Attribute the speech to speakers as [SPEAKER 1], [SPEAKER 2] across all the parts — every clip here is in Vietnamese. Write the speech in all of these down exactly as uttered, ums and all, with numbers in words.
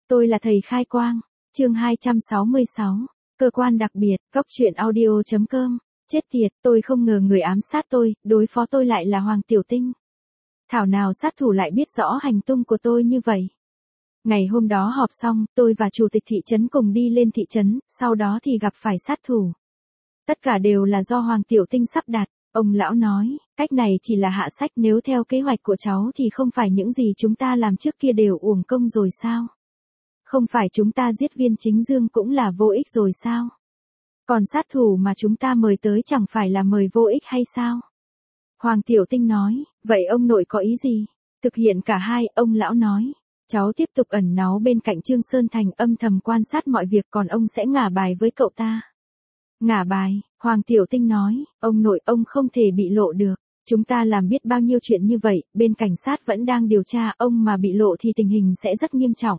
[SPEAKER 1] Tôi là thầy khai quang. Chương hai trăm sáu mươi sáu. Cơ quan đặc biệt, Cóc truyện audio chấm com. Chết tiệt, tôi không ngờ người ám sát tôi, đối phó tôi lại là Hoàng Tiểu Tinh. Thảo nào sát thủ lại biết rõ hành tung của tôi như vậy. Ngày hôm đó họp xong, tôi và chủ tịch thị trấn cùng đi lên thị trấn, sau đó thì gặp phải sát thủ. Tất cả đều là do Hoàng Tiểu Tinh sắp đặt. Ông lão nói, cách này chỉ là hạ sách, nếu theo kế hoạch của cháu thì không phải những gì chúng ta làm trước kia đều uổng công rồi sao? Không phải chúng ta giết viên chính dương cũng là vô ích rồi sao? Còn sát thủ mà chúng ta mời tới chẳng phải là mời vô ích hay sao? Hoàng Tiểu Tinh nói, vậy ông nội có ý gì? Thực hiện cả hai, ông lão nói. Cháu tiếp tục ẩn náu bên cạnh Trương Sơn Thành, âm thầm quan sát mọi việc, còn ông sẽ ngả bài với cậu ta. Ngả bài, Hoàng Tiểu Tinh nói, ông nội ông không thể bị lộ được. Chúng ta làm biết bao nhiêu chuyện như vậy, bên cảnh sát vẫn đang điều tra, ông mà bị lộ thì tình hình sẽ rất nghiêm trọng.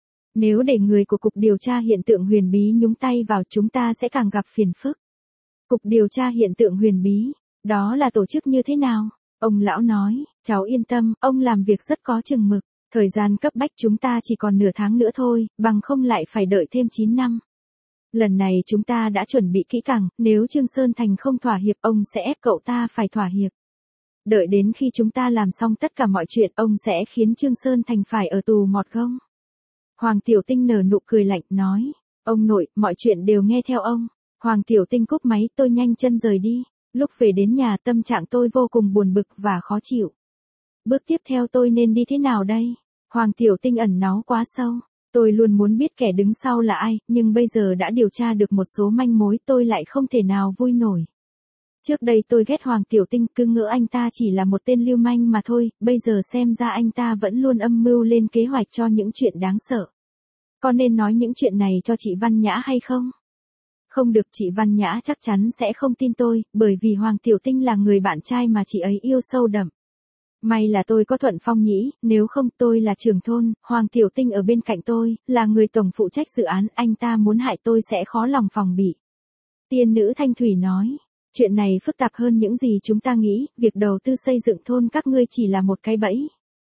[SPEAKER 1] Nếu để người của Cục Điều tra Hiện tượng Huyền Bí nhúng tay vào, chúng ta sẽ càng gặp phiền phức. Cục Điều tra Hiện tượng Huyền Bí, đó là tổ chức như thế nào? Ông lão nói, cháu yên tâm, ông làm việc rất có chừng mực. Thời gian cấp bách chúng ta chỉ còn nửa tháng nữa thôi, bằng không lại phải đợi thêm chín năm. Lần này chúng ta đã chuẩn bị kỹ càng, nếu Trương Sơn Thành không thỏa hiệp, ông sẽ ép cậu ta phải thỏa hiệp. Đợi đến khi chúng ta làm xong tất cả mọi chuyện, ông sẽ khiến Trương Sơn Thành phải ở tù mọt gông. Hoàng Tiểu Tinh nở nụ cười lạnh, nói, ông nội, mọi chuyện đều nghe theo ông. Hoàng Tiểu Tinh cúp máy, tôi nhanh chân rời đi. Lúc về đến nhà, tâm trạng tôi vô cùng buồn bực và khó chịu. Bước tiếp theo tôi nên đi thế nào đây? Hoàng Tiểu Tinh ẩn náu quá sâu. Tôi luôn muốn biết kẻ đứng sau là ai, nhưng bây giờ đã điều tra được một số manh mối, tôi lại không thể nào vui nổi. Trước đây tôi ghét Hoàng Tiểu Tinh, cứ ngỡ anh ta chỉ là một tên lưu manh mà thôi, bây giờ xem ra anh ta vẫn luôn âm mưu lên kế hoạch cho những chuyện đáng sợ. Có nên nói những chuyện này cho chị Văn Nhã hay không? Không được, chị Văn Nhã chắc chắn sẽ không tin tôi, bởi vì Hoàng Tiểu Tinh là người bạn trai mà chị ấy yêu sâu đậm. May là tôi có Thuận Phong Nhĩ, nếu không tôi là trưởng thôn, Hoàng Tiểu Tinh ở bên cạnh tôi, là người tổng phụ trách dự án, anh ta muốn hại tôi sẽ khó lòng phòng bị. Tiên nữ Thanh Thủy nói, chuyện này phức tạp hơn những gì chúng ta nghĩ, việc đầu tư xây dựng thôn các ngươi chỉ là một cái bẫy.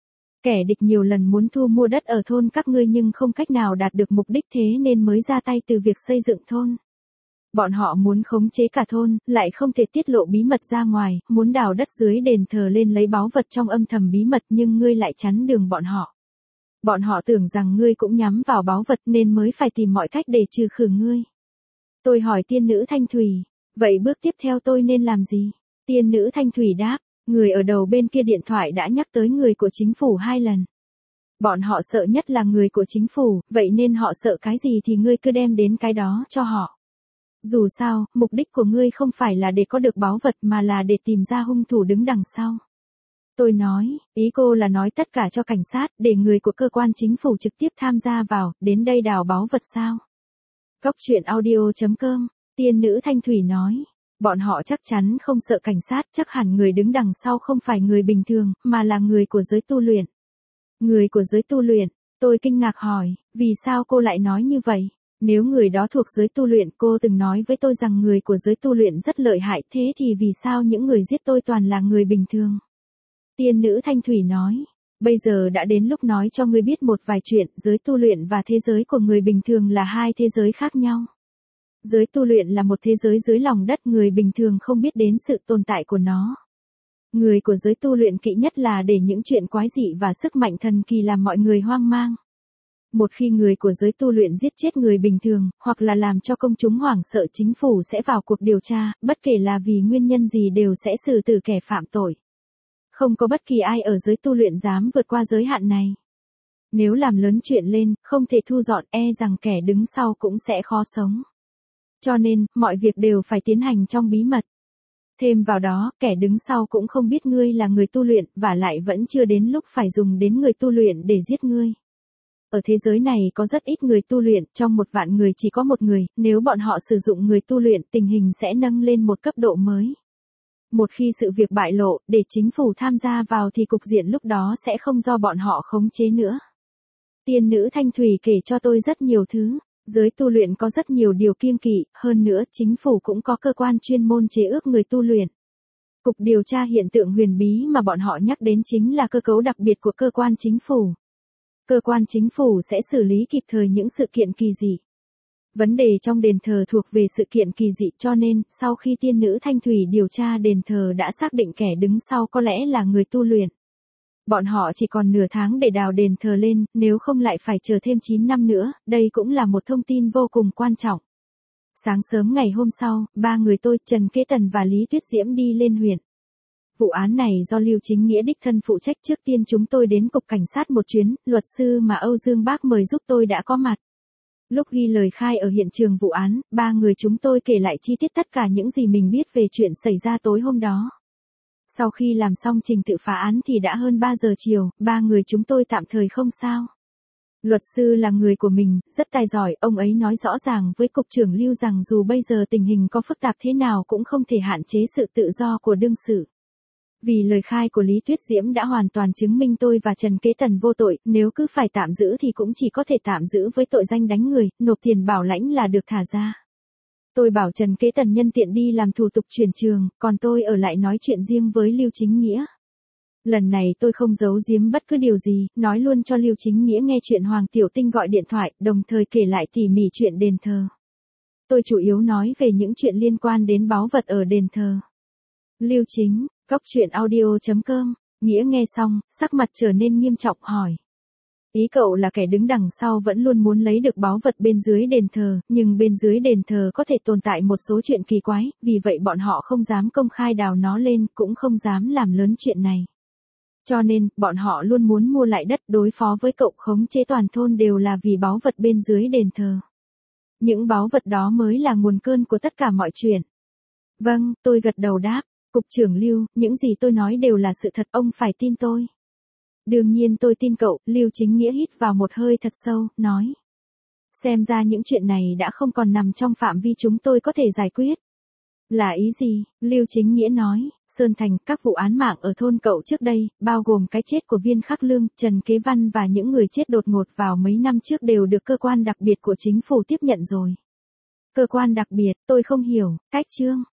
[SPEAKER 1] Kẻ địch nhiều lần muốn thu mua đất ở thôn các ngươi nhưng không cách nào đạt được mục đích, thế nên mới ra tay từ việc xây dựng thôn. Bọn họ muốn khống chế cả thôn, lại không thể tiết lộ bí mật ra ngoài, muốn đào đất dưới đền thờ lên lấy báu vật trong âm thầm bí mật, nhưng ngươi lại chắn đường bọn họ. Bọn họ tưởng rằng ngươi cũng nhắm vào báu vật nên mới phải tìm mọi cách để trừ khử ngươi. Tôi hỏi tiên nữ Thanh Thủy, vậy bước tiếp theo tôi nên làm gì? Tiên nữ Thanh Thủy đáp, người ở đầu bên kia điện thoại đã nhắc tới người của chính phủ hai lần. Bọn họ sợ nhất là người của chính phủ, vậy nên họ sợ cái gì thì ngươi cứ đem đến cái đó cho họ. Dù sao, mục đích của ngươi không phải là để có được báu vật mà là để tìm ra hung thủ đứng đằng sau. Tôi nói, ý cô là nói tất cả cho cảnh sát, để người của cơ quan chính phủ trực tiếp tham gia vào, đến đây đào báu vật sao? Cóc truyện audio chấm com, tiên nữ Thanh Thủy nói, bọn họ chắc chắn không sợ cảnh sát, chắc hẳn người đứng đằng sau không phải người bình thường, mà là người của giới tu luyện. Người của giới tu luyện, tôi kinh ngạc hỏi, vì sao cô lại nói như vậy? Nếu người đó thuộc giới tu luyện, cô từng nói với tôi rằng người của giới tu luyện rất lợi hại, thế thì vì sao những người giết tôi toàn là người bình thường? Tiên nữ Thanh Thủy nói, bây giờ đã đến lúc nói cho ngươi biết một vài chuyện, giới tu luyện và thế giới của người bình thường là hai thế giới khác nhau. Giới tu luyện là một thế giới dưới lòng đất, người bình thường không biết đến sự tồn tại của nó. Người của giới tu luyện kỵ nhất là để những chuyện quái dị và sức mạnh thần kỳ làm mọi người hoang mang. Một khi người của giới tu luyện giết chết người bình thường, hoặc là làm cho công chúng hoảng sợ, chính phủ sẽ vào cuộc điều tra, bất kể là vì nguyên nhân gì đều sẽ xử tử kẻ phạm tội. Không có bất kỳ ai ở giới tu luyện dám vượt qua giới hạn này. Nếu làm lớn chuyện lên, không thể thu dọn, e rằng kẻ đứng sau cũng sẽ khó sống. Cho nên, mọi việc đều phải tiến hành trong bí mật. Thêm vào đó, kẻ đứng sau cũng không biết ngươi là người tu luyện, và lại vẫn chưa đến lúc phải dùng đến người tu luyện để giết ngươi. Ở thế giới này có rất ít người tu luyện, trong một vạn người chỉ có một người, nếu bọn họ sử dụng người tu luyện, tình hình sẽ nâng lên một cấp độ mới. Một khi sự việc bại lộ, để chính phủ tham gia vào thì cục diện lúc đó sẽ không do bọn họ khống chế nữa. Tiên nữ Thanh Thủy kể cho tôi rất nhiều thứ, giới tu luyện có rất nhiều điều kiêng kỵ, hơn nữa chính phủ cũng có cơ quan chuyên môn chế ước người tu luyện. Cục điều tra hiện tượng huyền bí mà bọn họ nhắc đến chính là cơ cấu đặc biệt của cơ quan chính phủ. Cơ quan chính phủ sẽ xử lý kịp thời những sự kiện kỳ dị. Vấn đề trong đền thờ thuộc về sự kiện kỳ dị cho nên, sau khi tiên nữ Thanh Thủy điều tra đền thờ đã xác định kẻ đứng sau có lẽ là người tu luyện. Bọn họ chỉ còn nửa tháng để đào đền thờ lên, nếu không lại phải chờ thêm chín năm nữa, đây cũng là một thông tin vô cùng quan trọng. Sáng sớm ngày hôm sau, ba người tôi, Trần Kế Tần và Lý Tuyết Diễm đi lên huyện. Vụ án này do Lưu Chính Nghĩa đích thân phụ trách. Trước tiên chúng tôi đến cục cảnh sát một chuyến, luật sư mà Âu Dương Bác mời giúp tôi đã có mặt. Lúc ghi lời khai ở hiện trường vụ án, ba người chúng tôi kể lại chi tiết tất cả những gì mình biết về chuyện xảy ra tối hôm đó. Sau khi làm xong trình tự phá án thì đã hơn ba giờ chiều, ba người chúng tôi tạm thời không sao. Luật sư là người của mình, rất tài giỏi, ông ấy nói rõ ràng với Cục trưởng Lưu rằng dù bây giờ tình hình có phức tạp thế nào cũng không thể hạn chế sự tự do của đương sự. Vì lời khai của Lý Tuyết Diễm đã hoàn toàn chứng minh tôi và Trần Kế Tần vô tội, nếu cứ phải tạm giữ thì cũng chỉ có thể tạm giữ với tội danh đánh người, nộp tiền bảo lãnh là được thả ra. Tôi bảo Trần Kế Tần nhân tiện đi làm thủ tục chuyển trường, còn tôi ở lại nói chuyện riêng với Lưu Chính Nghĩa. Lần này tôi không giấu giếm bất cứ điều gì, nói luôn cho Lưu Chính Nghĩa nghe chuyện Hoàng Tiểu Tinh gọi điện thoại, đồng thời kể lại tỉ mỉ chuyện đền thờ. Tôi chủ yếu nói về những chuyện liên quan đến báu vật ở đền thờ. Lưu Chính, Cóc Truyện Audio chấm com, Nghĩa nghe xong, sắc mặt trở nên nghiêm trọng hỏi. Ý cậu là kẻ đứng đằng sau vẫn luôn muốn lấy được báu vật bên dưới đền thờ, nhưng bên dưới đền thờ có thể tồn tại một số chuyện kỳ quái, vì vậy bọn họ không dám công khai đào nó lên, cũng không dám làm lớn chuyện này. Cho nên, bọn họ luôn muốn mua lại đất đối phó với cậu, khống chế toàn thôn đều là vì báu vật bên dưới đền thờ. Những báu vật đó mới là nguồn cơn của tất cả mọi chuyện. Vâng, tôi gật đầu đáp. Cục trưởng Lưu, những gì tôi nói đều là sự thật, ông phải tin tôi. Đương nhiên tôi tin cậu, Lưu Chính Nghĩa hít vào một hơi thật sâu, nói. Xem ra những chuyện này đã không còn nằm trong phạm vi chúng tôi có thể giải quyết. Là ý gì? Lưu Chính Nghĩa nói, Sơn Thành, các vụ án mạng ở thôn cậu trước đây, bao gồm cái chết của Viên Khắc Lương, Trần Kế Văn và những người chết đột ngột vào mấy năm trước đều được cơ quan đặc biệt của chính phủ tiếp nhận rồi. Cơ quan đặc biệt, tôi không hiểu, cách chương.